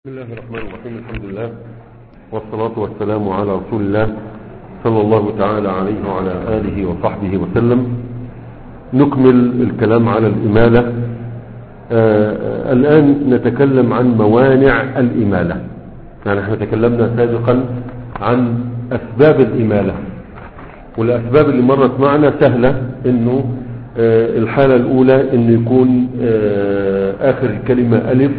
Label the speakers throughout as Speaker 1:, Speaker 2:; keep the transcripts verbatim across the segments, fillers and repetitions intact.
Speaker 1: بسم الله الرحمن الرحيم. الحمد لله والصلاة والسلام على رسول الله صلى الله تعالى عليه وعلى آله وصحبه وسلم. نكمل الكلام على الإمالة. آه الآن نتكلم عن موانع الإمالة. يعني احنا تكلمنا سابقا عن أسباب الإمالة، والأسباب اللي مرت معنا سهلة، إنه آه الحالة الأولى إنه يكون آه آخر الكلمة ألف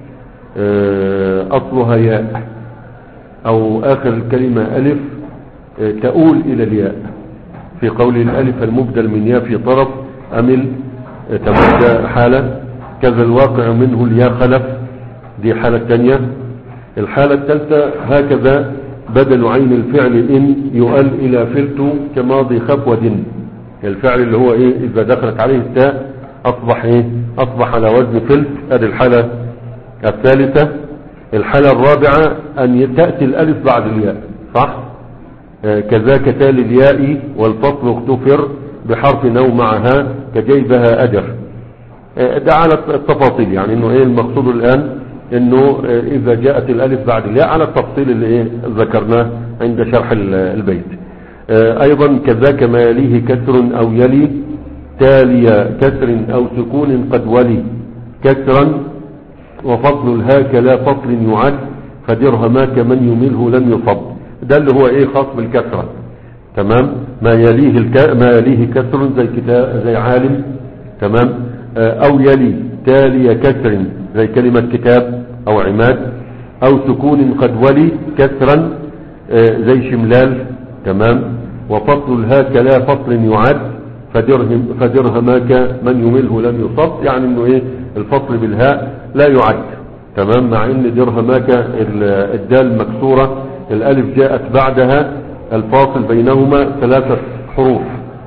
Speaker 1: أصلها ياء، أو آخر الكلمة ألف تؤول إلى الياء، في قول الألف المبدل من ياء في طرف أمل تبدأ حالة، كذا الواقع منه الياء خلف، دي حالة ثانية. الحالة الثالثة هكذا بدل عين الفعل إن يؤل إلى فلت كماضي خف ودن، الفعل اللي هو إيه إذا دخلت عليه التاء أصبح إيه أصبح على وزن فلت. هذه الحالة الثالثة. الحالة الرابعة أن تأتي الألف بعد الياء، صح؟ آه كذاك تالي الياء والفصل اختفر بحرف نو معها كجيبها أجر. آه ده على التفاصيل، يعني إنه إيه المقصود الآن إنه آه إذا جاءت الألف بعد الياء على التفصيل اللي إيه ذكرناه عند شرح البيت. آه أيضا كذاك ما يليه كسر أو يلي تالي كسر أو سكون قد ولي كسرا وفصل الهاك لا فصل يعد فدرهماك من يمله لم يصب. ده اللي هو ايه خاص بالكسرة، تمام. ما يليه الك... ما يليه كسر زي كتاب زي عالم، تمام. او يلي تالي كسر زي كلمة كتاب او عماد، او سكون قد ولي كسرا زي شملال، تمام. وفصل الهاك لا فصل يعد فدرهم فدرهماك من يمله لم يصب، يعني انه ايه الفصل بالهاء لا يعد، تمام. مع ان درهماك الدال مكسورة، الالف جاءت بعدها الفاصل بينهما ثلاثة حروف،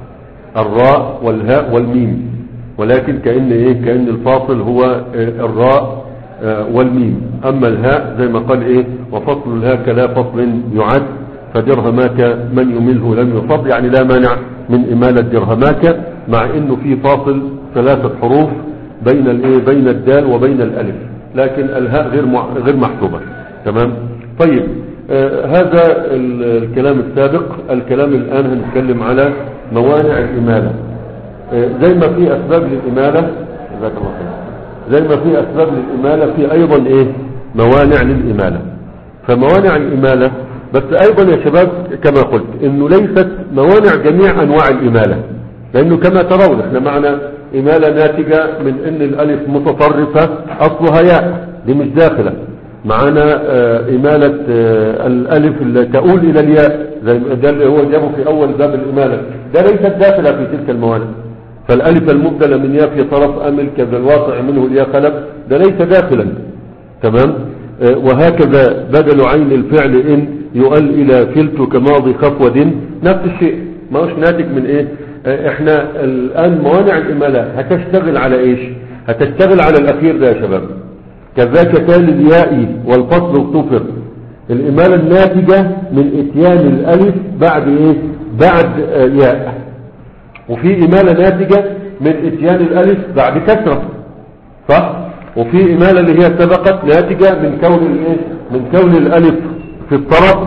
Speaker 1: الراء والهاء والميم، ولكن كأن ايه كأن الفاصل هو الراء والميم. اما الهاء زي ما قال ايه وفصل الهاك لا فصل يعد فدرهماك من يمله لم يصب، يعني لا مانع من امالة درهماك، مع انه في فاصل ثلاثة حروف بين الايه بين الدال وبين الالف، لكن الهاء غير مع... غير محسوبه، تمام. طيب آه هذا الكلام السابق. الكلام الان هنتكلم على موانع الاماله. آه زي ما في اسباب للاماله، جزاك الله خير، زي ما في اسباب للاماله في ايضا ايه موانع للاماله. فموانع الاماله بس ايضا يا شباب كما قلت انه ليست موانع جميع انواع الاماله، لانه كما ترون احنا معنا إمالة ناتجة من ان الالف متطرفة اصلها ياء، دي مش داخلة معنا. آه إمالة آه الالف اللي تؤول الى الياء زي ده اللي هو جابه في اول باب الإمالة، ده ليست داخلة في تلك الموانع. فالالف المبدلة من ياء في طرف امل كذا الواقع منه الياء خلف، ده ليس داخلا، تمام. آه وهكذا بدل عين الفعل ان يؤل الى فلت كماضي خف ودن، نفس الشيء، ما هوش ناتج من ايه. احنا الان موانع الامالة هتشتغل على ايش؟ هتشتغل على الاخير ده يا شباب، كذاك تالي الياء والفصل اختفر، الامالة الناتجة من اتيان الالف بعد ايه بعد ياء. وفي امالة ناتجة من اتيان الالف بعد كسرة، صح. وفي امالة اللي هي سبقت ناتجة من كون الايه من كون الالف في الطرف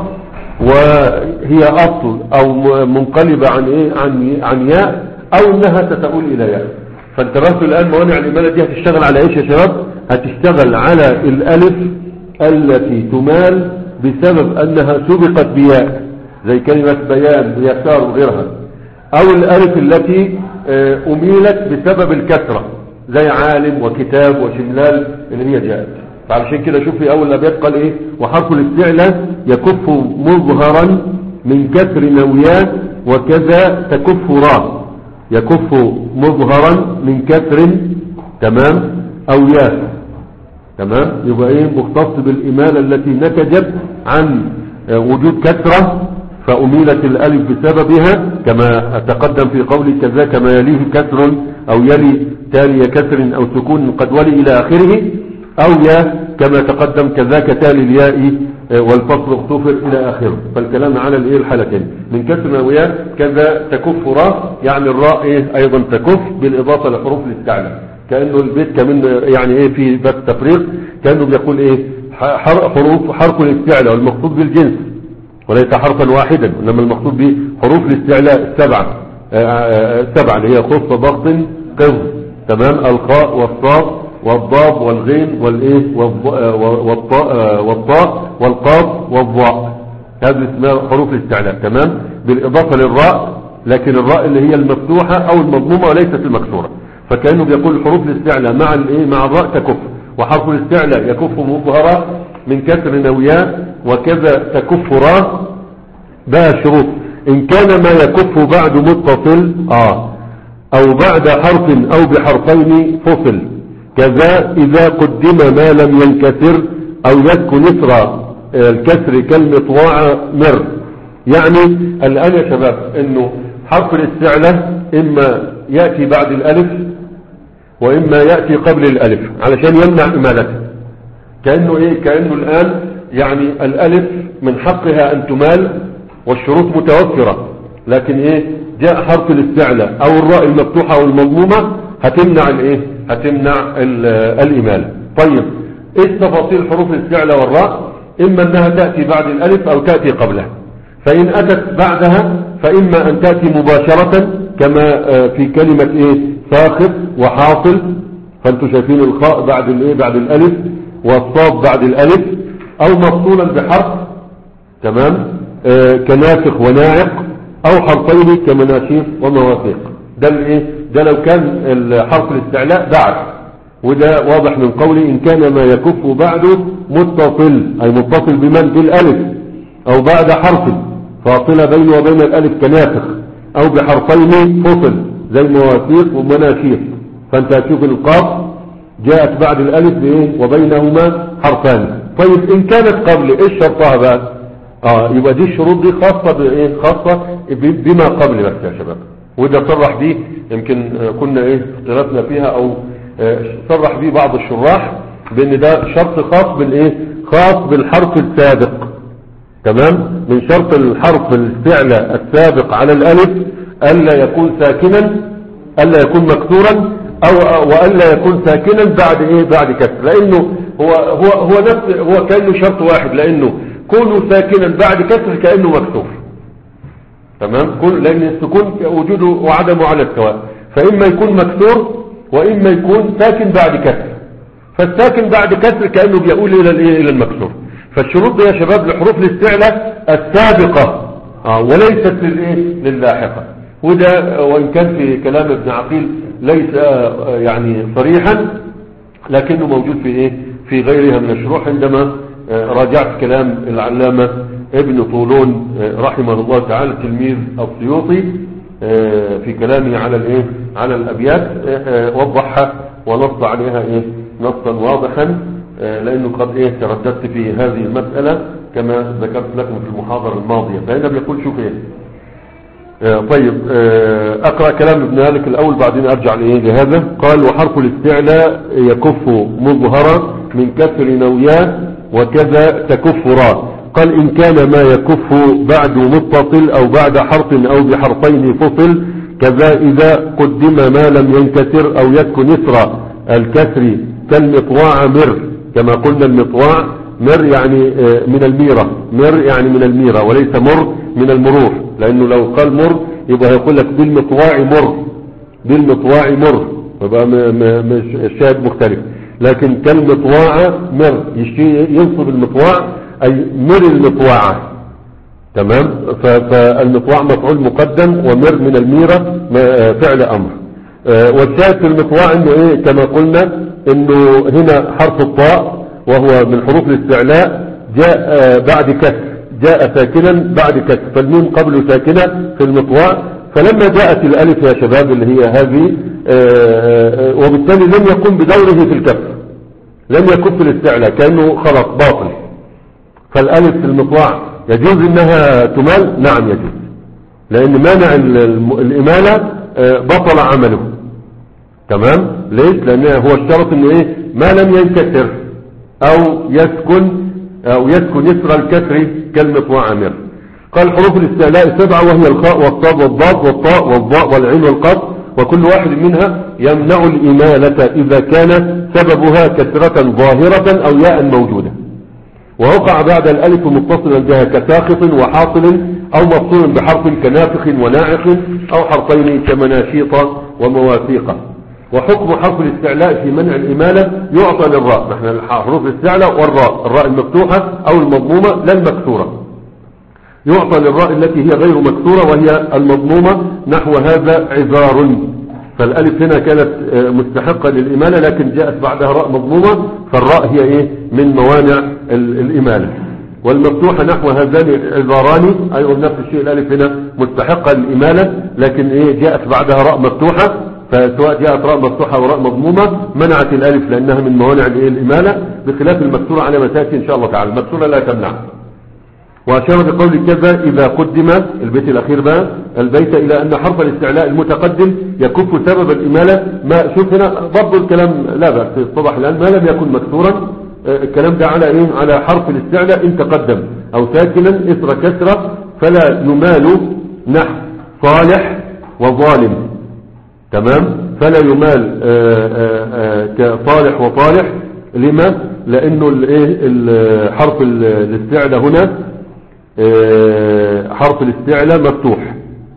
Speaker 1: وهي اصل او منقلبة عن ايه عن عن ياء، او انها ستؤول الى ياء. فانتبهتوا الان موانع الامالة دي هتشتغل على ايش يا شباب؟ هتشتغل على الالف التي تمال بسبب انها سبقت بياء زي كلمة بيان ويسار وغيرها، او الالف التي اميلت بسبب الكسرة زي عالم وكتاب وشملال اللي هي جاءت. فعلشان كده شوف في اول الابيات قال ايه وحرف الاستعلاء يكف مظهرا من كسر نويا وكذا تكف را، يكف مظهرا من كسر، تمام، او يا، تمام. يبقى ايه مختص بالامالة التي نتجت عن وجود كسرة فاميلت الالف بسببها، كما تقدم في قول كذا كما يليه كسر او يلي تالي كسر او سكون قد ولي الى اخره، او يا كما تقدم كذاك تالي الياء والفصل اختفر الى اخره. فالكلام على الايه الحالتين من كسر وياء كذا تكف راء، يعني الراء ايه ايضا تكف بالاضافه لحروف الاستعلاء، كانه البيت كمان يعني ايه في باب تفريق، كانه بيقول ايه حروف حرف الاستعلاء والمقصود بالجنس وليس حرفا واحدا، انما المقصود به حروف الاستعلاء السبعة السبعة اللي هي خف ضغط قض، تمام، الخاء والصاد والضاد والغين والايه والطاء والطاء والقاف والضاء، هذه اسمها حروف الاستعلاء، تمام، بالاضافة للراء، لكن الراء اللي هي المفتوحة او المضمومة وليست المكسورة، فكأنه بيقول حروف الاستعلاء مع الايه مع الراء تكف، وحرف الاستعلاء يكف مظهرا من كسر نويان، وكذا تكف راء. بقى شروط ان كان ما يكف بعد متصل اه او بعد حرف او بحرفين فصل، كذا اذا قدم ما لم ينكسر او يسكن اثر الكسر كالمطواع مر. يعني الان يا شباب انه حرف الاستعلاء اما يأتي بعد الالف واما يأتي قبل الالف علشان يمنع امالته، كأنه ايه كأنه الان يعني الالف من حقها ان تمال والشروط متوفرة، لكن ايه جاء حرف الاستعلاء او الراء المفتوحة او المضمومة هتمنع الايه هتمنع الامالة. طيب ايش تفاصيل حروف الاستعلاء والراء؟ اما انها تأتي بعد الالف او تأتي قبلها، فان اتت بعدها فاما ان تأتي مباشرة كما في كلمة ايه ساخط وحاصل، فانتوا شايفين الخاء بعد الايه بعد الالف والصاد بعد الالف، او مفصولا بحرف، تمام، آه كناسخ وناعق، او حرفين كمناشير ومواثيق. ده الايه ده لو كان حرف الاستعلاء بعد، وده واضح من قولي ان كان ما يكف بعده متصل، اي متصل بمن بالالف، او بعد حرف فاصله بينه وبين الالف كناسخ، او بحرفين فصل زي مواثيق ومناشير، فانت هتشوف القاف جاءت بعد الالف بايه وبينهما حرفان. طيب ان كانت قبل ايش شرطها بقى؟ اه يبقى دي الشروط دي خاصة بايه خاصة بما قبل بس يا شباب، وده صرح بيه يمكن كنا ايه اختلفنا فيها، او صرح بيه بعض الشراح بان ده شرط خاص بالايه خاص بالحرف السابق، تمام، من شرط الحرف الاستعلاء السابق على الالف الا يكون ساكنا، الا يكون مكسورا، او والا يكون ساكنا بعد ايه بعد كسر، لانه هو هو هو نفس هو كانه شرط واحد، لانه كونه ساكنا بعد كسر كانه مكسور، تمام، كل لان السكون وجوده وعدمه على السواء، فاما يكون مكسور واما يكون ساكن بعد كسر، فالساكن بعد كسر كانه بيقول الى الايه الى المكسور. فالشروط دي يا شباب لحروف الاستعلاء السابقه اه وليست للايه للاحقه، وده وان كان في كلام ابن عقيل ليس يعني صريحا، لكنه موجود في ايه في غيرها من الشروح. عندما راجعت كلام العلامة ابن طولون رحمه الله تعالى تلميذ السيوطي في كلامه على الايه على الابيات، وضحها ونص عليها ايه نصا واضحا، لانه قد ايه ترددت في هذه المسألة كما ذكرت لكم في المحاضرة الماضية. فهنا بيقول شوف ايه طيب اقرأ كلام ابن مالك الاول بعدين ارجع لايه لهذا. قال وحرف الاستعلاء يكف مظهرا من كسر نويان، وكذا تكف راء. قال إن كان ما يكف بعد متصل أو بعد حرف أو بحرفين فصل، كذا إذا قدم ما لم ينكسر أو يسكن إثر الكسر كالمطواع مر، كما قلنا المطواع مر يعني من الميرة، مر يعني من الميرة وليس مر من المرور، لأنه لو قال مر يبقى يقول لك بالمطواع مر، بالمطواع مر يبقى الشاهد مختلف، لكن كالمطواع مر ينصب المطواع أي مر المطواعة، تمام، فالمطواع مفعول مقدم ومر من الميرة فعل أمر. والشاهد في المطواع انه ايه كما قلنا انه هنا حرف الطاء وهو من حروف الاستعلاء جاء بعد كسر، جاء ساكنا بعد كسر، فالميم قبله ساكنة في المطواع، فلما جاءت الالف يا شباب اللي هي هذه وبالتالي لم يقم بدوره في الكسر، لم يكف في الاستعلاء، كأنه خلط باطل. فالالف في المطواع يجوز انها تمال؟ نعم يجوز، لان مانع الامالة بطل عمله، تمام. ليش؟ لان هو الشرط انه ايه ما لم ينكسر او يسكن او يسكن يسر الكسر كالمطواع مر. قال حروف الاستعلاء سبعة، وهي الخاء والصاد والضاد والطاء والضاء والعين والقاف، وكل واحد منها يمنع الإمالة إذا كان سببها كسرة ظاهرة أو ياء موجودة. ووقع بعد الألف متصلا بها كساخط وحاصل أو مفصول بحرف كنافخ وناعق أو حرفين كمناشيط ومواثيق. وحكم حرف الاستعلاء في منع الإمالة يعطى للراء، نحن حروف الاستعلاء والراء، الراء المفتوحة أو المضمومة لا المكسورة، يعطى للراء التي هي غير مكسورة وهي المضمومة، نحو هذا عذار، فالألف هنا كانت مستحقة للإمالة لكن جاءت بعدها راء مضمومة، فالراء هي إيه من موانع الإمالة. والمفتوحة نحو هذان عذاران، أيضا نفس الشيء، الألف هنا مستحقة للإمالة لكن إيه جاءت بعدها راء مفتوحة، فسواء جاءت راء مفتوحة أو راء مضمومة منعت الألف لأنها من موانع الإمالة، بخلاف المكسورة على ما تأتي إن شاء الله تعالى، المكسورة لا تمنع. وأشار بقول كذا إذا قدم البيت الأخير بقى البيت إلى أن حرف الاستعلاء المتقدم يكف سبب الإمالة. ما شوف هنا برضو الكلام لا بأس الصبح الآن ما لم يكن مكسورا، الكلام ده على إيه؟ على حرف الاستعلاء إن تقدم أو ساكنا إثر كسرة فلا يمال، نحو صالح وظالم، تمام، فلا يمال كصالح وطالح. لما؟ لأنه حرف الاستعلاء هنا حرف الاستعلاء مفتوح،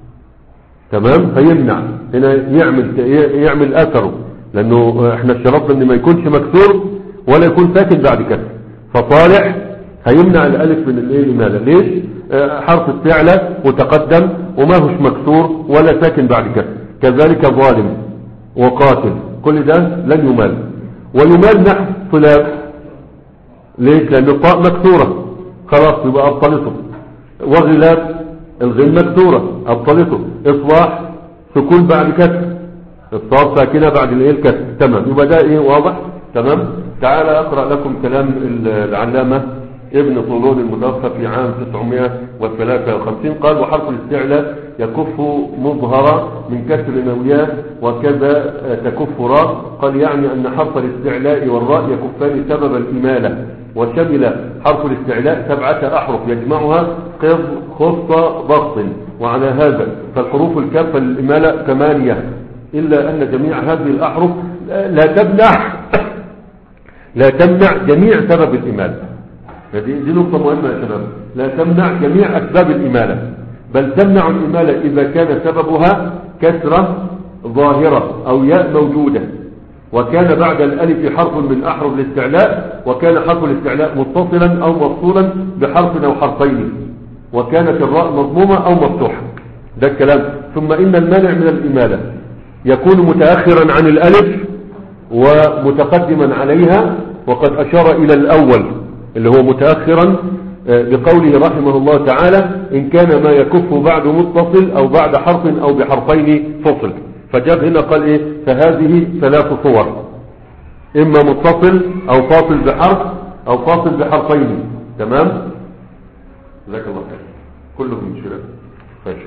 Speaker 1: تمام، فيمنع هنا يعمل يعمل اثره، لانه احنا شرطنا ان ما يكونش مكسور ولا يكون ساكن بعد كسر، فصالح هيمنع الالف من الايه الاماله. ليش؟ حرف استعلاء متقدم وما هوش مكسور ولا ساكن بعد كسر. كذلك ظالم وقاتل كل ده لن يمال. ويمال نحو صلاب، ليش؟ لان الطاء مكسوره خلاص يبقى ابطلته. وغلاب الغين مكسوره ابطلته. اصلاح سكون بعد كسر، الصاد ساكنه بعد الايه الكسر، تمام، يبقى ده ايه واضح، تمام. تعال اقرا لكم كلام العلامه ابن طولون المتوفى في عام تسعمائة وثلاثة وخمسين، قال وحرف الاستعلاء يكف مظهرا من كسر نوياه وكذا تكف راء. قال يعني ان حرف الاستعلاء والراء يكفان سبب الاماله، وشمل حرف الاستعلاء سبعة أحرف يجمعها قض خص ضغط، وعلى هذا فالحروف الكافة للإمالة ثمانية، إلا أن جميع هذه الأحرف لا تمنع لا تمنع جميع سبب الإمالة. هذه دي نقطة مهمة يا شباب، لا تمنع جميع أسباب الإمالة، بل تمنع الإمالة إذا كان سببها كسرة ظاهرة أو ياء موجودة، وكان بعد الألف حرف من أحرف الاستعلاء، وكان حرف الاستعلاء متصلا أو مفصولا بحرف أو حرفين، وكانت الراء مضمومة أو مفتوحة. ده الكلام. ثم إن المانع من الإمالة يكون متأخرا عن الألف ومتقدما عليها، وقد أشار إلى الأول اللي هو متأخرا بقوله رحمه الله تعالى إن كان ما يكف بعد متصل أو بعد حرف أو بحرفين فصل. فجاب هنا قال ايه؟ فهذه ثلاث صور، اما متصل او فاصل بحرف او فاصل بحرفين، تمام. جزاك الله خير، كلهم شباب ماشي.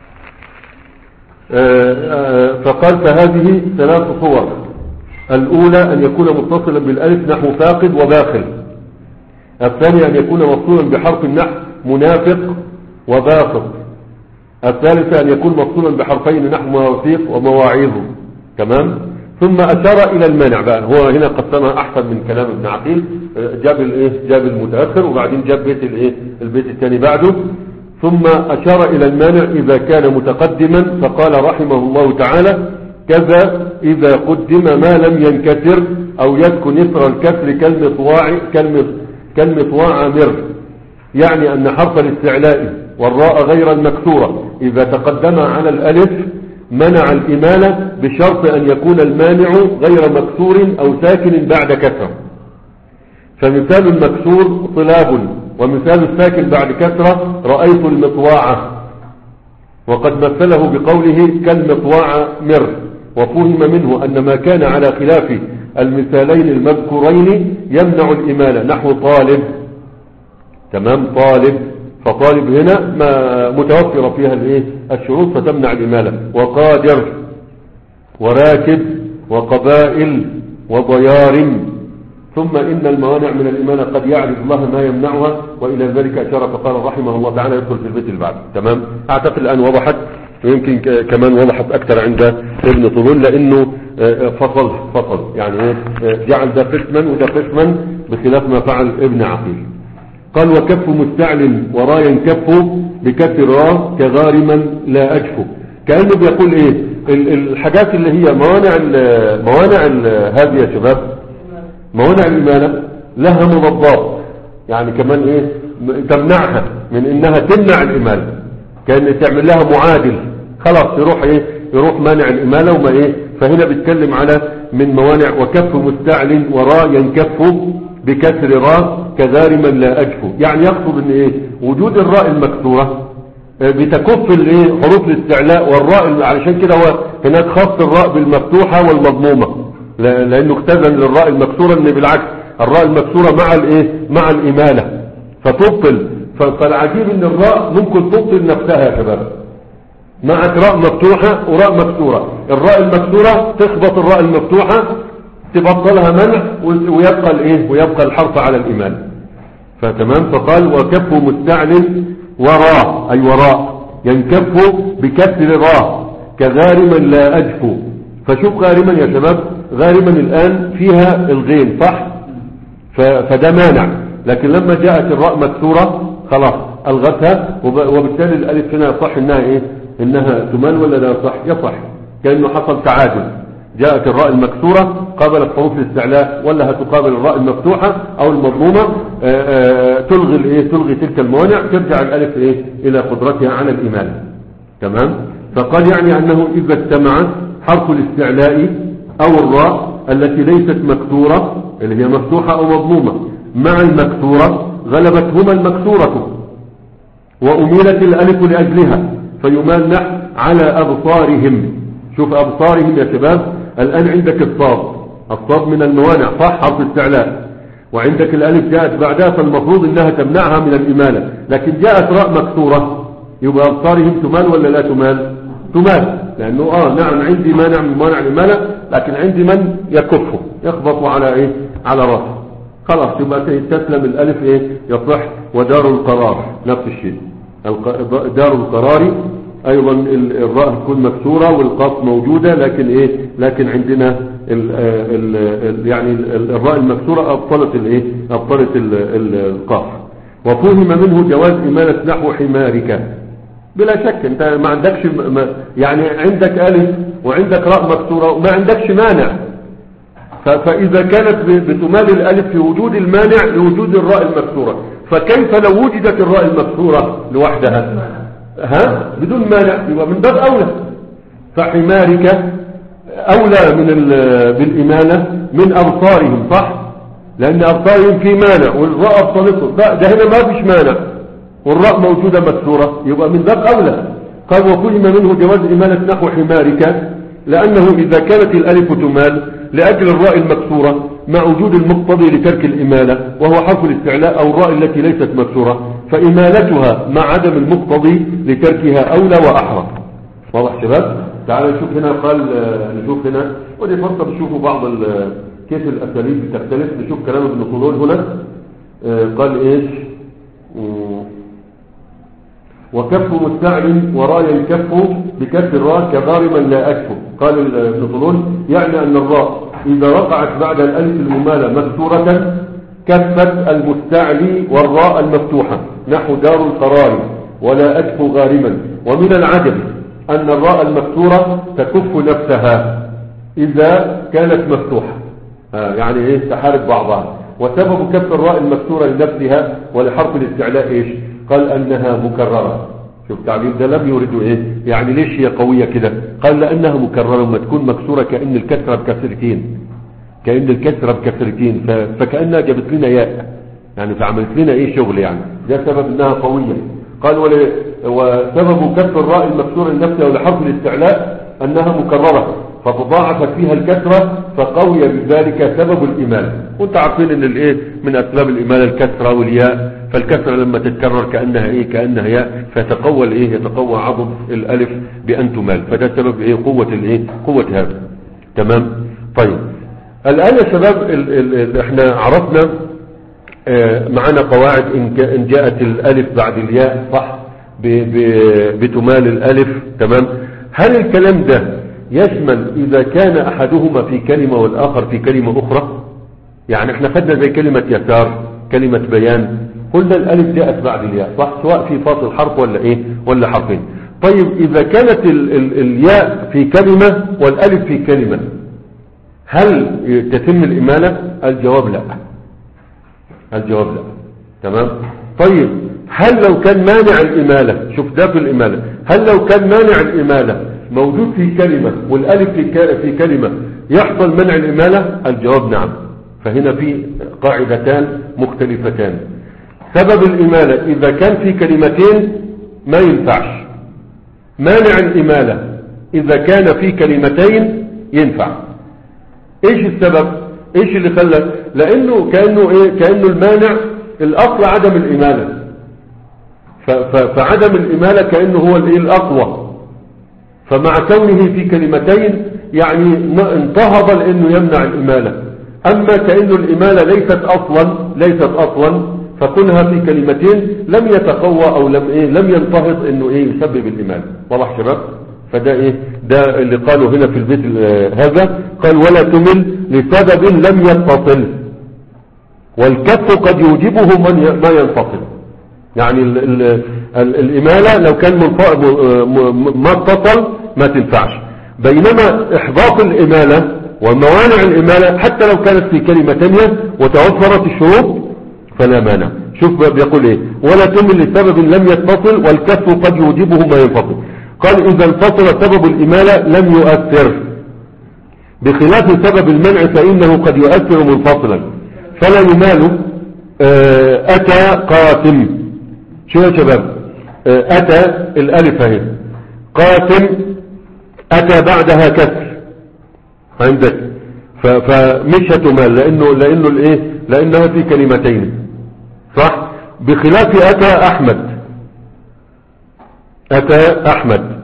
Speaker 1: فقال فهذه ثلاث صور، الاولى ان يكون متصلا بالالف نحو فاقد وباخل، الثاني ان يكون مفصولا بحرف نحو منافق وباسط، الثالثة أن يكون مفصولا بحرفين نحو مواثيق ومواعيظ، تمام. ثم أشار إلى المانع بقى، هو هنا قسمها أحسن من كلام ابن عقيل، جاب الإيه جاب المتأخر وبعدين جاب بيت الإيه البيت الثاني بعده. ثم أشار إلى المانع إذا كان متقدما، فقال رحمه الله تعالى كذا إذا قدم ما لم ينكسر أو يسكن إثر الكسر كالمطواع كالمطواع مر، يعني أن حرف الاستعلاء والراء غير المكسورة إذا تقدم على الألف منع الإمالة بشرط أن يكون المانع غير مكسور أو ساكن بعد كسر. فمثال المكسور طلاب، ومثال الساكن بعد كسرة رأيت المطواعة، وقد مثله بقوله كالمطواع مر، وفهم منه أن ما كان على خلاف المثالين المذكورين يمنع الإمالة، نحو طالب، تمام، طالب، فطالب هنا ما متوفر فيها الايه الشروط فتمنع الإمالة، وقادر وراكب وقبائل وضيار. ثم إن الموانع من الإمالة قد يعرف الله ما يمنعها، وإلى ذلك أشار فقال رحمه الله تعالى يدخل في البيت اللي بعد، تمام. أعتقد الآن وضحت، ويمكن كمان وضحت أكثر عند ابن طولون، لأنه فصل فصل يعني جعل ده قسما وده قسما بخلاف ما فعل ابن عقيل. قال وكف مستعل وراء ينكف بكسر را كغارما لا أجفو. كأنه بيقول ايه الحاجات اللي هي موانع ال موانع ال هذه يا شباب، موانع الإمالة لها مضادات، يعني كمان ايه تمنعها من انها تمنع الإمالة، كأن تعمل لها معادل، خلاص يروح ايه يروح مانع الإمالة وما ايه. فهنا بيتكلم على من موانع وكف مستعل وراء ينكف بكسر را كغارما لا أجفو، يعني يقصد ان ايه وجود الراء المكسورة بتكف الايه حروف الاستعلاء والراء، علشان كده هو هناك خاص الراء بالمفتوحة والمضمومة، لانه اختزن للراء المكسورة ان بالعكس الراء المكسورة مع الايه مع الإمالة فتبطل. فالعجيب ان الراء ممكن تبطل نفسها يا شباب، معك راء مفتوحة وراء مكسورة، الراء المكسورة تخبط الراء المفتوحة تبطلها منع ويبقى الايه ويبقى الحرف على الإمالة. فتمام. فقال وكف مستعل وراء أي وراء ينكف بكسر راء كغارما لا أجفو. فشوف غارما يا شباب، غارما الآن فيها الغين صح، فده مانع، لكن لما جاءت الراء مكسورة خلاص ألغتها، وبالتالي الألف هنا صح إنها إيه إنها تمال ولا لا صح؟ يصح، كأنه حصل تعادل، جاءت الراء المكسورة قابلت حروف الاستعلاء ولا هتقابل الراء المفتوحة او المضمومة، تلغي الايه تلغي تلك الموانع، ترجع الالف ايه الى قدرتها على الامالة. تمام. فقال يعني انه اذا اجتمعت حرف الاستعلاء او الراء التي ليست مكسورة اللي هي مفتوحة او مضمومة مع المكسورة غلبتهما المكسورة واميلت الالف لاجلها فيمال نحو على ابصارهم. شوف ابصارهم يا شباب، الآن عندك الصاد، الصاد من الموانع صح حرف استعلاء، وعندك الالف جاءت بعدها فالمفروض انها تمنعها من الامالة، لكن جاءت راء مكسورة يبقى ابصارهم تمال ولا لا تمال؟ تمال، لانه اه نعم عندي مانع من موانع الامالة، لكن عندي من يكفه يخبط على ايه على راسه، خلاص يبقى تسلم الالف ايه يصح. ودار القرار نفس الشيء، دار القرار ايضا الراء تكون مكسورة والقاف موجودة، لكن ايه لكن عندنا ال ال ال يعني الراء المكسورة ابطلت الايه ابطلت القاف. وفهم منه جواز امالة نحو حمارك، بلا شك انت ما عندكش يعني عندك الف وعندك راء مكسورة وما عندكش مانع، فاذا كانت بتمال الالف في وجود المانع لوجود الراء المكسورة، فكيف لو وجدت الراء المكسورة لوحدها ها بدون مانع؟ يبقى من باب اولى. فحمارك اولى من بالامانه من ابصارهم صح، لان ابصارهم في مانع والراء ابطلته، ده هنا ما فيش مانع والراء موجوده مكسوره، يبقى من باب اولى. قال وفهم منه جواز اماله نحو حمارك لانه اذا كانت الالف تمال لاجل الراء المكسوره مع وجود المقتضي لترك الاماله وهو حرف الاستعلاء او الراء التي ليست مكسوره، فإمالتها مع عدم المقتضي لتركها أولى وأحرى. واضح شباب؟ تعالوا نشوف هنا، قال نشوف هنا، ودي فرصة بنشوفوا بعض كيف الأساليب بتختلف. نشوف كلام ابن طولون هنا قال إيش؟ وكف مستعل وراء ينكف بكسر الراء كضارما لا أكف. قال ابن طولون يعني أن الراء إذا وقعت بعد الألف الممالة مكسورة كفت المستعلي والراء المفتوحة نحو دار القرار ولا أكف غارما. ومن العجب أن الراء المكسورة تكف نفسها إذا كانت مفتوحة، آه يعني إيه تحارب بعضها. وسبب كف الراء المكسورة لنفسها ولحرف الاستعلاء إيش؟ قال أنها مكررة. شوف تعبير ده لم يريد إيه يعني ليش هي قوية كده؟ قال لأنها مكررة، وما تكون مكسورة كأن الكسرة بكسرتين، كأن الكسرة بكسرتين، فكأنها جابت لنا ياء يعني، فعملت لنا ايه شغل يعني، ده سبب انها قوية. قال وسبب كسر الراء المكسورة لنفسها ولحرف الاستعلاء انها مكررة فتضاعفت فيها الكسرة فقوي بذلك سبب الامالة. وانت عارفين ان الايه من اسباب الامالة الكسرة والياء، فالكسرة لما تتكرر كأنها ايه كأنها ياء فتقوى الايه يتقوى عضد الالف بان تمال، فده سبب ايه قوة الايه قوة هذا. تمام. طيب الآن يا شباب ال ال احنا عرفنا اه معنا قواعد ان جاءت الالف بعد الياء صح ب ب بتمال الالف. تمام. هل الكلام ده يشمل اذا كان احدهما في كلمة والاخر في كلمة اخرى؟ يعني احنا خدنا زي كلمة يسار، كلمة بيان، قلنا الالف جاءت بعد الياء صح، سواء في فاصل حرف ولا ايه ولا حرفين. طيب اذا كانت ال ال الياء في كلمة والالف في كلمة هل تتم الامالة؟ الجواب لا، الجواب لا. تمام. طيب هل لو كان مانع الامالة، شوف ده في الامالة، هل لو كان مانع الامالة موجود في كلمة والالف في في كلمة يحصل منع الامالة؟ الجواب نعم. فهنا في قاعدتان مختلفتان. سبب الامالة اذا كان في كلمتين ما ينفعش، مانع الامالة اذا كان في كلمتين ينفع. ايش السبب؟ ايش اللي خلى؟ لانه كانه ايه، كانه المانع الاصل عدم الامالة، فعدم الامالة كانه هو الايه الاقوى، فمع كونه في كلمتين يعني انتهض لانه يمنع الامالة. اما كانه الامالة ليست اصلا ليست اصلا فكونها في كلمتين لم يتقوى او لم ايه لم ينتهض انه ايه يسبب الامالة. واضح شباب؟ فده ايه ده اللي قالوا هنا في البيت هذا، قال ولا تمل لسبب لم يتصل، والكف قد يوجبه من ما ينفصل. يعني ال ال ال الامالة لو كان ما اتصل ما تنفعش، بينما احباط الامالة وموانع الامالة حتى لو كانت في كلمة تانية وتوفرت الشروط فلا مانع. شوف بيقول ايه، ولا تمل لسبب لم يتصل والكف قد يوجبه ما ينفصل. قال اذا انفصل سبب الامالة لم يؤثر، بخلاف سبب المنع فانه قد يؤثر منفصلا فلا يمال. اتى قاسم، شو يا شباب؟ اتى الالف اهي، قاسم اتى بعدها كسر عندك، فمش هتمال لانه لانه الايه لانها في كلمتين صح، بخلاف اتى احمد. اتى احمد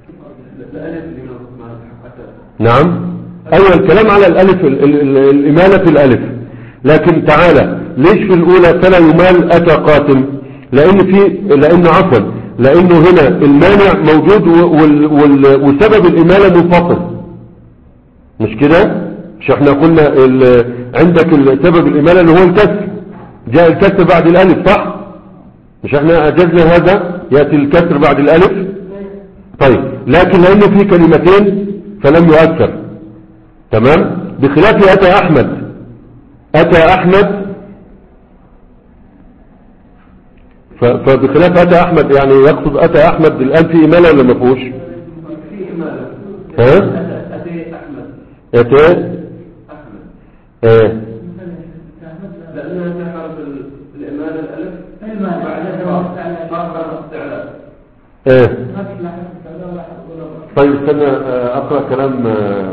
Speaker 1: نعم. ايوه الكلام على الالف الامالة في الالف، لكن تعالى ليش في الاولى فلا يمال اتى قاسم؟ لان في لان عفوا لانه هنا المانع موجود وال وال وسبب الامالة منفصل، مش كده؟ مش احنا قلنا عندك سبب الامالة اللي هو الكسر، جاء الكسر بعد الالف صح؟ مش احنا اجزنا هذا يأتي الكسر بعد الالف؟ طيب لكن لانه في كلمتين فلم يؤثر. تمام. بخلاف اتى احمد، اتى احمد فبخلاف اتى احمد يعني يقصد اتى احمد الان في امالة ولا ما فيهوش؟
Speaker 2: في امالة.
Speaker 1: ها؟
Speaker 2: اتى احمد.
Speaker 1: اتى
Speaker 2: احمد.
Speaker 1: ايه
Speaker 2: لانها في حرف الامالة الالف بعدها حرف استعلاء.
Speaker 1: ايه طيب استنى اقرأ كلام.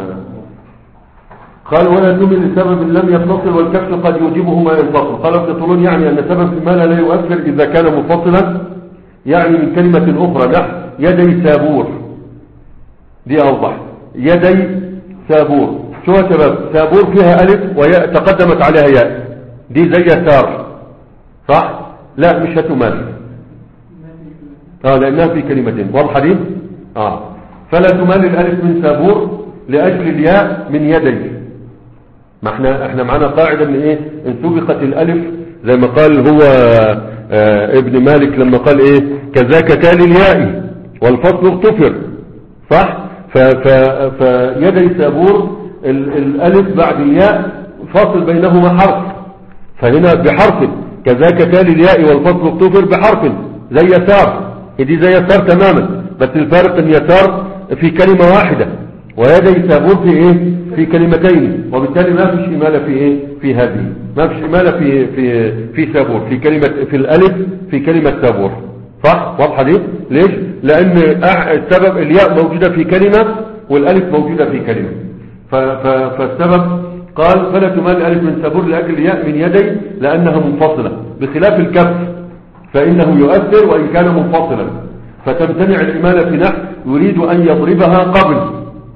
Speaker 1: قال ولا تمل لسبب لم يتصل والكسر قد يوجبه ما ينفصل. قال ابن طولون يعني ان سبب الامالة لا يؤثر اذا كان منفصلا، يعني من كلمة اخرى نحو يدي سابور، دي اوضح. يدي سابور، شو يا شباب؟ سابور فيها الف وياء تقدمت عليها ياء، دي زي يسار صح؟ لا مش هتمال اه لانها في كلمتين. واضحه دي؟ اه فلا تمال الالف من سابور لاجل الياء من يدي. ما احنا احنا معانا قاعده ان ايه ان سبقت الالف زي ما قال هو آه ابن مالك لما قال ايه كذاك تالي الياء والفصل اغتفر صح؟ فيدي سابور الالف بعد الياء فاصل بينهما حرف، فهنا بحرف كذاك تالي الياء والفصل اغتفر بحرف زي يسار، دي زي يسار تماما، بس الفارق ان يسار في كلمة واحدة ويدي سابور في ايه في كلمتين، وبالتالي ما فيش امالة في ايه في هذه، ما فيش امالة في في في سابور في كلمة في الالف في كلمة سابور صح؟ واضحة دي؟ ليش؟ لان السبب الياء موجودة في كلمة والالف موجودة في كلمة، فالسبب قال فلا تمال الالف من سابور لاجل الياء من يدي لانها منفصلة، بخلاف الكف فانه يؤثر وان كان منفصلا، فتمتنع الامالة في نحو يريد ان يضربها قبل،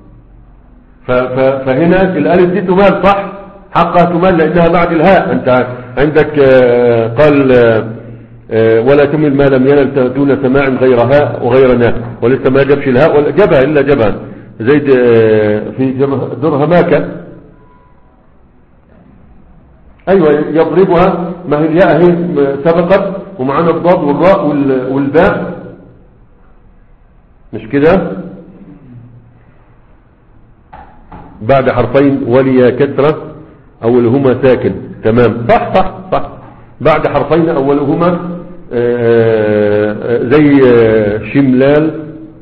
Speaker 1: فهنا الالف دي تمال صح؟ حقها تمال لانها بعد الهاء. انت عندك قال ولا تمل ما لم ينل دون سماع غير هاء وغير ناء، ولسه ما جابش الهاء ولا جابها الا جابها زيد في درهماك ايوه يضربها، ما هي الياء هي سبقت ومعانا الضاد والراء والباء، مش كده؟ بعد حرفين وليا كسرة اولهما ساكن، تمام، صح صح صح. بعد حرفين اولهما زي شملال.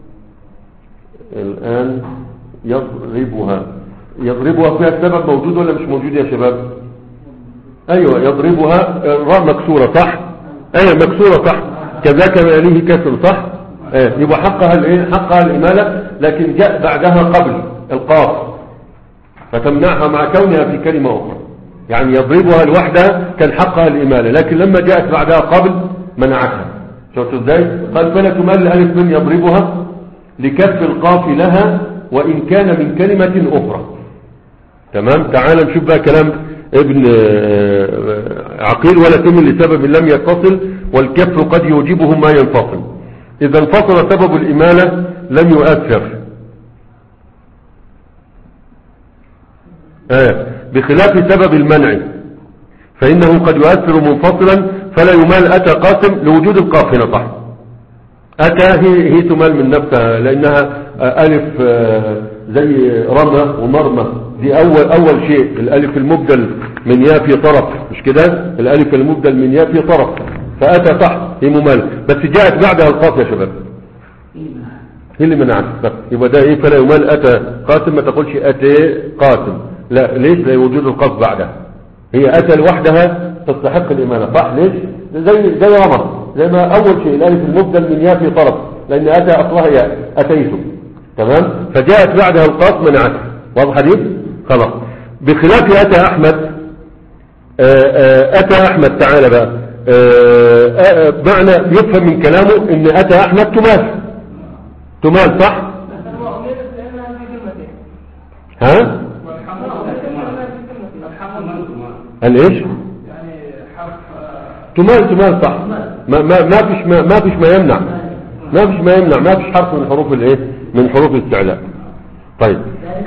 Speaker 1: الان يضربها، يضربها فيها السبب موجود ولا مش موجود يا شباب؟ ايوه يضربها، الراء مكسورة صح، ايوه مكسورة صح، كذاك ما يليه كسر صح. ايه يبقى حقها الايه؟ حقها الامالة، لكن جاء بعدها قبل القاف فتمنعها مع كونها في كلمة اخرى. يعني يضربها لوحدها كان حقها الامالة، لكن لما جاءت بعدها قبل منعتها. شفت ازاي؟ قال فلا تمال الالف من يضربها لكف القاف لها وان كان من كلمة اخرى. تمام. تعال نشوف بقى كلام ابن عقيل. ولا تمل لسبب لم يتصل والكف قد يوجبه ما ينفصل. اذا انفصل سبب الامالة لم يؤثر، آه. بخلاف سبب المنع فانه قد يؤثر منفصلا فلا يمال اتى قاسم لوجود القاف هنا صح. اتى هي, هي تمال من نفسها لانها الف زي رمى ومرمى، دي اول اول شيء. الالف المبدل من ياء في طرف، مش كده؟ الالف المبدل من ياء في طرف، فاتى صح هي ممال، بس جاءت بعدها القاف يا شباب، هي اللي منعت. يبقى ده ايه؟ فلا يمال اتى قاسم، ما تقولش اتى قاسم، لا. ليش؟ لوجود القاف بعدها. هي اتى لوحدها تستحق الاماله صح. ليش؟ زي زي رمى، زي ما اول شيء الالف المبدل من ياء في طرف، لان اتى اصلها ياء، اتيته، تمام. فجاءت بعدها القاف منعتها. واضحه دي؟ خلاص. بخلاف اتى احمد، اتى احمد تعالى بقى، معنى يفهم من كلامه ان اتى احمد تمال، تمال صح. ها الايش؟ تمال تمال صح. ما ما ما فيش ما, ما فيش ما يمنع، ما فيش ما يمنع، ما فيش حرف من حروف الايه؟ من حروف الاستعلاء. طيب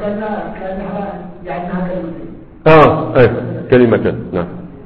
Speaker 1: اه ايه كلمتين نعم،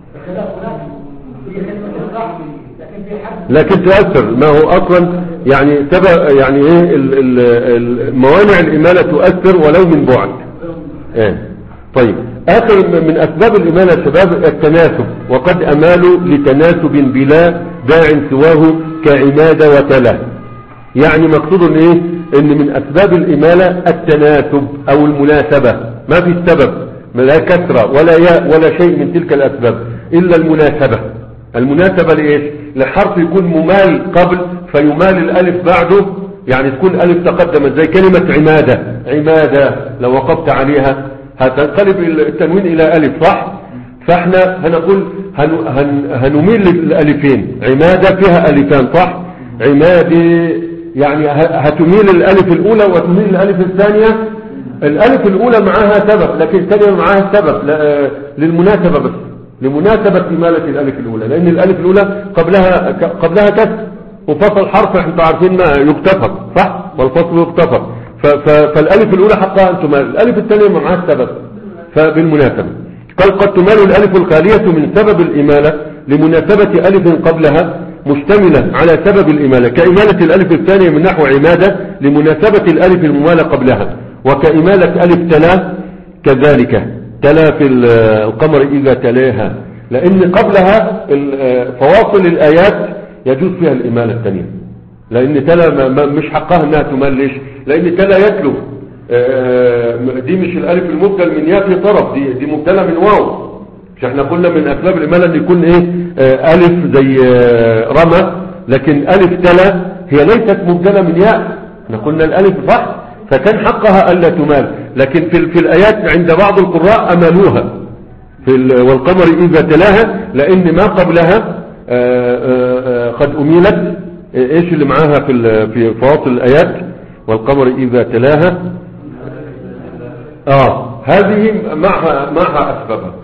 Speaker 1: لكن تؤثر. ما هو اصلا يعني تبع يعني ايه موانع الامالة تؤثر ولو من بعد. ايه طيب. اخر من اسباب الامالة يا شباب التناسب، وقد امالوا لتناسب بلا داع سواه كعماد وتلا. يعني مقصود ايه؟ ان من اسباب الامالة التناسب او المناسبة، ما في سبب لا كسرة ولا ياء ولا شيء من تلك الاسباب الا المناسبة. المناسبة لايش؟ لحرف يكون ممال قبل فيمال الالف بعده، يعني تكون الف تقدمت زي كلمة عمادة. عمادة لو وقفت عليها هتنقلب التنوين الى الف صح. فاحنا هنقول هن هن هنميل للالفين. عمادة فيها الفان صح. عمادي يعني هتميل الالف الاولى وتميل الالف الثانية. الالف الاولى معاها سبب، لكن الثانية معاها سبب للمناسبة، بس لمناسبة إمالة الالف الاولى، لان الالف الاولى قبلها قبلها كسر وفصل حرف احنا عارفين ما يكتفر صح، والفصل يكتفر. فالالف الاولى حقها ان تمال، الالف الثانية معاها السبب فبالمناسبة. قال قد تمال الالف الخالية من سبب الامالة لمناسبة الف قبلها مشتملة على سبب الامالة، كإمالة الالف الثانية من نحو عمادة لمناسبة الالف الممالة قبلها، وكإمالة الف تلا كذلك. تلا في القمر اذا تلاها، لان قبلها فواصل الايات يجوز فيها الامالة الثانية، لان تلا مش حقها انها تمال. ليش؟ لان تلا يتلو، دي مش الالف المبدل من ياء في طرف، دي دي مبدله من واو. مش احنا قلنا من اسباب الاماله ان يكون ايه؟ الف زي رمى، لكن الف تلا هي ليست مبدله من ياء. احنا قلنا الالف صح، فكان حقها الا تمال. لكن في في الايات عند بعض القراء امالوها في والقمر اذا تلاها، لان ما قبلها قد اميلت. ايش اللي معاها في في فواصل الايات؟ والقمر اذا تلاها اه هذه معها معها اسبابها،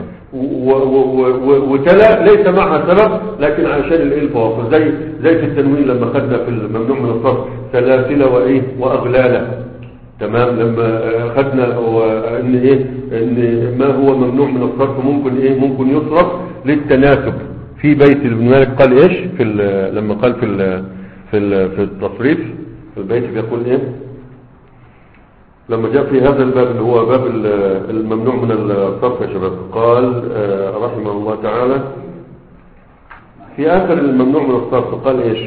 Speaker 1: وتلا ليس معها سبب، لكن عشان الايه الفواصل، زي زي في التنوين لما خدنا في الممنوع من الصرف سلاسل وايه واغلالا. تمام. لما اخذنا ان ايه ان ما هو ممنوع من الصرف ممكن ايه ممكن يصرف للتناسب في بيت ابن مالك. قال ايش في لما قال في ال في ال في التصريف في البيت بيقول ايه لما جاء في هذا الباب اللي هو باب الممنوع من الصرف يا شباب؟ قال رحمه الله تعالى في اخر الممنوع من الصرف قال ايش؟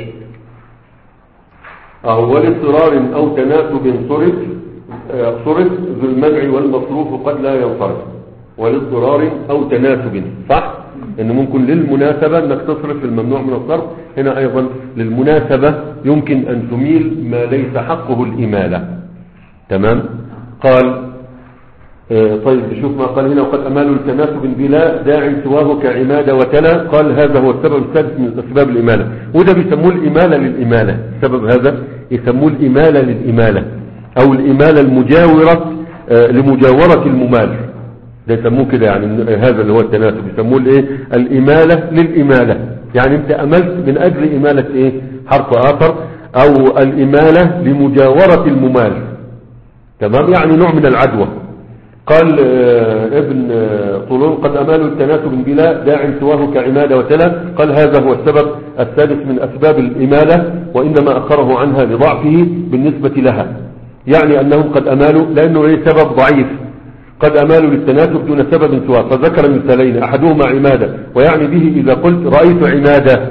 Speaker 1: أو لاضطرار أو تناسب صرف صرف ذو المنع والمصروف قد لا ينصرف. ولاضطرار أو تناسب، صح؟ إنه ممكن للمناسبة إنك تصرف الممنوع من الصرف. هنا أيضا للمناسبة يمكن أن تميل ما ليس حقه الإمالة. تمام؟ قال آه طيب شوف ما قال هنا: وقد أمال التناسب بلا داع سواه كعمادة وتلا. قال هذا هو السبب السادس من أسباب الإمالة، وده بيسموه الإمالة للإمالة. سبب هذا يسموه الإمالة للإمالة أو الإمالة المجاورة آه لمجاورة الممال، ده يسموه كده يعني. هذا اللي هو التناسب يسموه الايه الإمالة للإمالة. يعني انت أملت من أجل إمالة ايه حرف آخر، أو الإمالة لمجاورة الممال. تمام، يعني نوع من العدوى. قال آه ابن آه طولون: قد أمال التناسب بلا داع سواه كعمادة وتلا. قال هذا هو السبب السادس من أسباب الإمالة، وإنما أخره عنها لضعفه بالنسبة لها. يعني أنهم قد أمالوا لأنه إيه سبب ضعيف، قد أمالوا للتناسب دون سبب سواه. فذكر مثالين أحدهما عمادة، ويعني به إذا قلت رأيت عمادة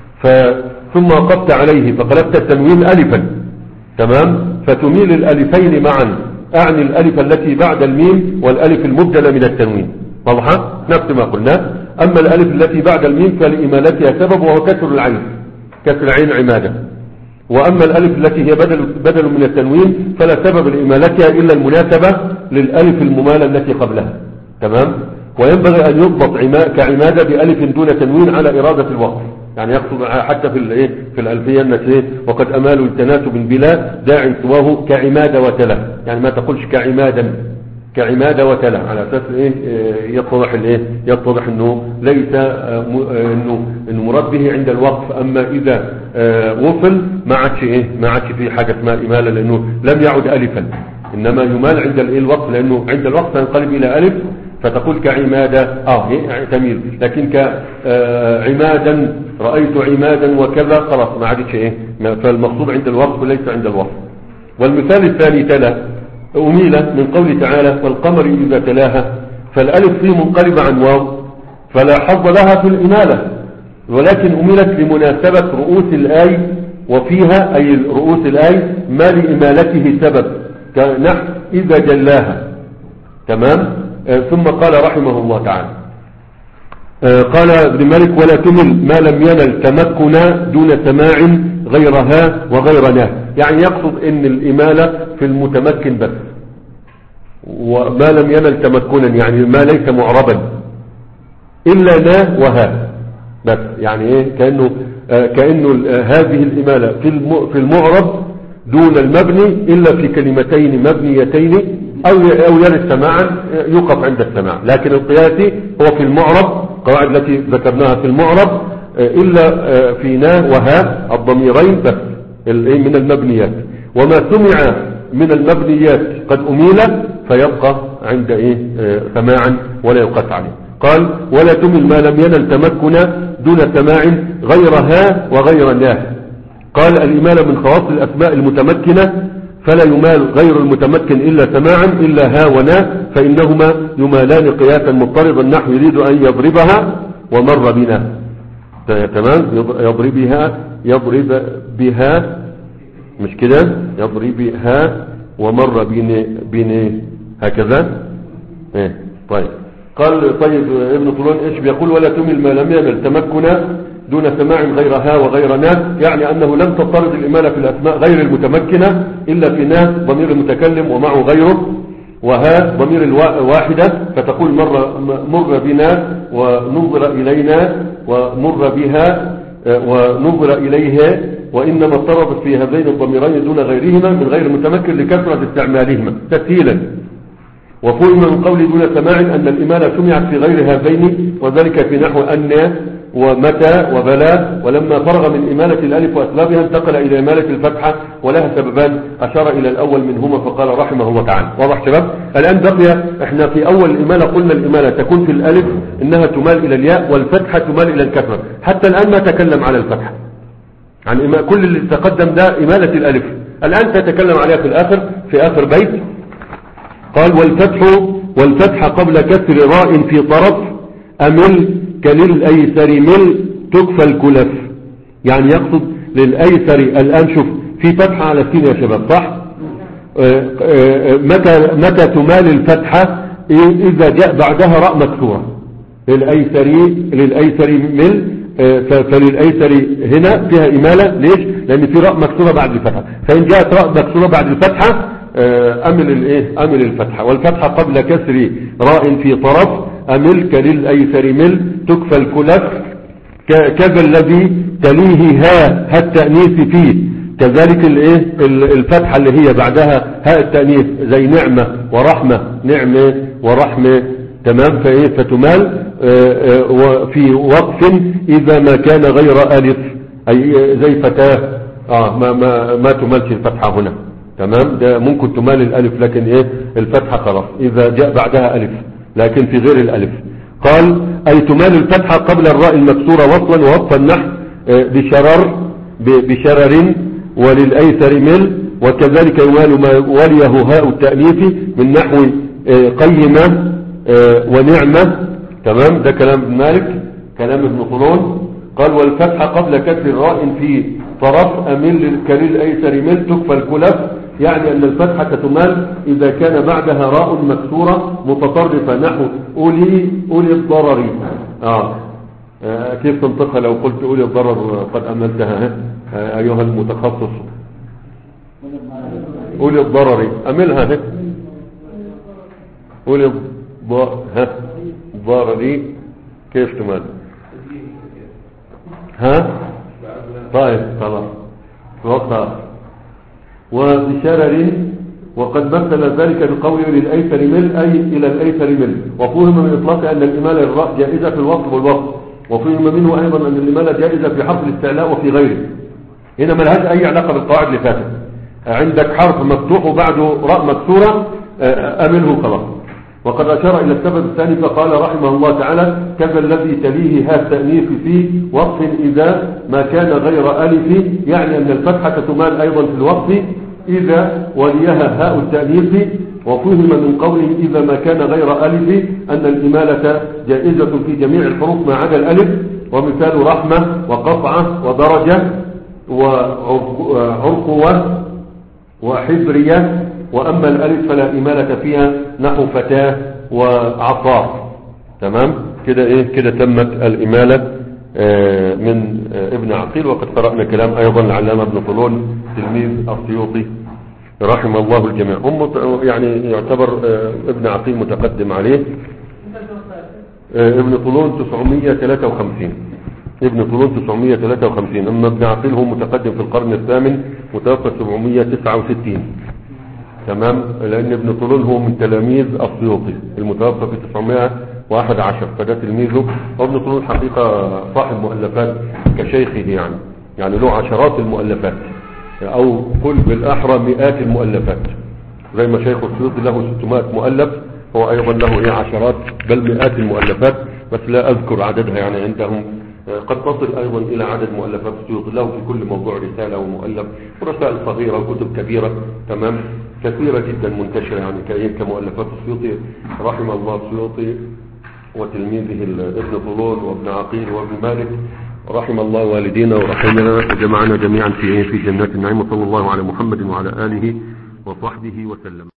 Speaker 1: ثم وقفت عليه فقلبت التنوين ألفا، تمام، فتميل الألفين معا. أعني الألف التي بعد الميم والألف المبدلة من التنوين. واضحة؟ نفس ما قلنا. أما الألف التي بعد الميم فلإمالتها سبب وهو كسر العين، كسر العين عمادة. وأما الألف التي هي بدل, بدل من التنوين فلا سبب لإمالتها إلا المناسبة للألف الممالة التي قبلها. تمام. وينبغي أن يضبط كعمادة بألف دون تنوين على إرادة الوقف. يعني يقصد حتى في الايه في الألفية النسيه: وقد أمال التناسب بلا داع سواه كعمادة وتلا. يعني ما تقولش كعمادا، كعمادة وتلا، على أساس ايه يتضح الايه يتضح انه ليس انه المراد به عند الوقف. اما اذا وصل ما عادش ايه ما عادش في حاجه اسمها اماله، لانه لم يعد الفا، انما يمال عند الايه الوقف، لانه عند الوقف ينقلب الى الف فتقول كعمادة اه هي تميل. لكن كعمادا رأيت عمادا وكذا خلاص ما عادش ايه. فالمقصود عند الوقف وليس عند الوقف. والمثال الثاني: تلا أميل من قول تعالى: والقمر إذا تلاها. فالألف فيه منقلبة عن واو فلا حظ لها في الإمالة، ولكن أميلت لمناسبة رؤوس الآي، وفيها أي رؤوس الآي ما لإمالته سبب، كنحو إذا جلاها. تمام. آه ثم قال رحمه الله تعالى آه قال ابن مالك: ولا تمل ما لم ينل تمكنا دون سماع غيرها وغيرنا. يعني يقصد ان الإمالة في المتمكن بس، وما لم ينل تمكنا يعني ما ليس معربا إلا نا وها بس. يعني ايه كأنه آه كأنه آه هذه الإمالة في في المعرب دون المبني إلا في كلمتين مبنيتين أو أو يرد سماعا يوقف عند السماع. لكن القياسي هو في المعرب، قواعد التي ذكرناها في المعرب إلا في نا وها الضميرين بس من المبنيات. وما سمع من المبنيات قد أميل فيبقى عند إيه سماعا ولا يقاس عليه. قال: ولا تمل ما لم ينل تمكنا دون سماع غيرها وغير نا. قال: الإمالة من خواص الأسماء المتمكنة، فلا يمال غير المتمكن إلا سماعا إلا ها ونا، فإنهما يمالان قياسا مضطردا. نحو يريد أن يضربها ومر بنا. تمام. يضربها يضرب بها مش كده، يضربها ومر بنا بنا هكذا. ايه طيب. قال: طيب ابن طولون ايش بيقول؟ ولا تمل ما لم ينل تمكنا دون سماع غيرها وغيرنا. يعني أنه لم تضطرد الإمالة في الأسماء غير المتمكنة إلا في نا ضمير المتكلم ومعه غيره، وها ضمير الواحدة، فتقول مر, مر بنا ونظر إلينا ومر بها ونظر إليها. وإنما اضطردت في هذين الضميرين دون غيرهما من غير المتمكن لكثرة استعمالهما تسهيلا. وفهم من قول دون سماع أن الإمالة سمعت في غير هذين، وذلك في نحو أن ومتى وبلا، ولما فرغ من إمالة الألف وأسبابها انتقل إلى إمالة الفتحة ولها سببان أشار إلى الأول منهما فقال رحمه الله تعالى. واضح شباب؟ الآن بقي احنا في أول الإمالة قلنا الإمالة تكون في الألف إنها تمال إلى الياء، والفتحة تمال إلى الكسرة. حتى الآن ما تكلم على الفتحة، عن كل اللي تقدم ده إمالة الألف، الآن تتكلم عليها في الآخر في آخر بيت. قال والفتح والفتح قبل كسر راء في طرف أمل كللأيسر مل تكفى الكلف. يعني يقصد للأيسر. الآن شوف في فتحة على السين يا شباب صح؟ آآ آآ متى متى تمال الفتحة؟ إذا جاء بعدها راء مكسورة. للأيسر للأيسر مل، فللأيسر هنا فيها إمالة. ليش؟ لأن في راء مكسورة بعد الفتحة، فإن جاءت راء مكسورة بعد الفتحة أمل الإيه؟ أمل الفتحة. والفتحة قبل كسر راء في طرف أمل كللأيسر مل تكفى الكلف كذا الذي تليه ها ها التأنيث فيه. كذلك الايه الفتحة اللي هي بعدها هاء التأنيث زي نعمة ورحمة، نعمة ورحمة تمام. فايه فتمال وفي وقف إذا ما كان غير ألف، أي زي فتاة آه ما ما ما تمالش الفتحة هنا تمام. ده ممكن تمال الألف لكن ايه الفتحة خلاص إذا جاء بعدها ألف، لكن في غير الألف. قال أي تمال الفتحة قبل الراء المكسورة وصلا ووقفا النحو بشرر بشرر وللأيسر مل، وكذلك يمال ما وليه هاء التأنيث من نحو قيمة ونعمة تمام. ده كلام ابن مالك، كلام ابن طولون. قال والفتحة قبل كسر راء في طرف أمل كللأيسر مل تكفى الكلف، يعني أن الفتحة تمال إذا كان بعدها راء مكسورة متطرفة نحو أولي أولي الضرر. آه. آه كيف تنطقها لو قلت أولي الضرر قد أملتها آه أيها المتخصص؟ أولي الضرر أملها هيك أولي الضرر كيف تمال؟ ها طيب خلاص وقتها. وبشرر وقد مثل ذلك بقوله للأيسر مل أي إلى الأيسر مل. وفهم من إطلاق أن الإمالة الراء جائزة في الوصف والوصف، وفهم منه أيضا أن الإمالة جائزة في حرف الاستعلاء وفي غيره. هنا ما لهاش أي علاقة بالقواعد اللي فاتت. عندك حرف مفتوح وبعده راء مكسورة أمله خلاص. وقد أشار إلى السبب الثاني فقال رحمه الله تعالى كذا الذي تليه ها التأنيث في وقف إذا ما كان غير ألف، يعني أن الفتحة تمال أيضا في الوقف إذا وليها هاء التأنيث. وفهم من قوله إذا ما كان غير ألف أن الإمالة جائزة في جميع الحروف ما عدا الألف. ومثال رحمة وقطعة ودرجة وعرقوة وحبرية. وأما الألف فلا إمالة فيها نحو فتاة وعصار تمام. كده إيه كده تمت الإمالة آه من آه ابن عقيل. وقد قرأنا كلام أيضا العلامة ابن طولون تلميذ السيوطي رحمه الله الجميع. هم يعني يعتبر آه ابن عقيل متقدم عليه. آه ابن طولون تسعمية وثلاثة وخمسين ابن طولون تسعمية وثلاثة وخمسين، أما ابن عقيل هو متقدم في القرن الثامن متوفى سبعمية وتسعة وستين تمام. لأن ابن طولون هو من تلاميذ السيوطي المتوفى في تسعمائة وواحد عشر، فده تلميذه. وابن طولون حقيقة صاحب مؤلفات كشيخه يعني يعني له عشرات المؤلفات، أو قل بالأحرى مئات المؤلفات. زي ما شيخ السيوطي له ستمائة مؤلف، هو أيضا له إيه عشرات بل مئات المؤلفات، بس لا أذكر عددها يعني عندهم. قد تصل أيضا إلى عدد مؤلفات السيوطي له في كل موضوع رسالة ومؤلف ورسائل صغيرة وكتب كبيرة تمام كثيرة جدا منتشرة يعني كمؤلفات السيوطي رحمه الله السيوطي وتلميذه ابن طولون وابن عقيل وابن مالك رحم الله والدينا ورحمنا وجمعنا جميعا في في جنات النعيم. وصلى الله على محمد وعلى آله وصحبه وسلم.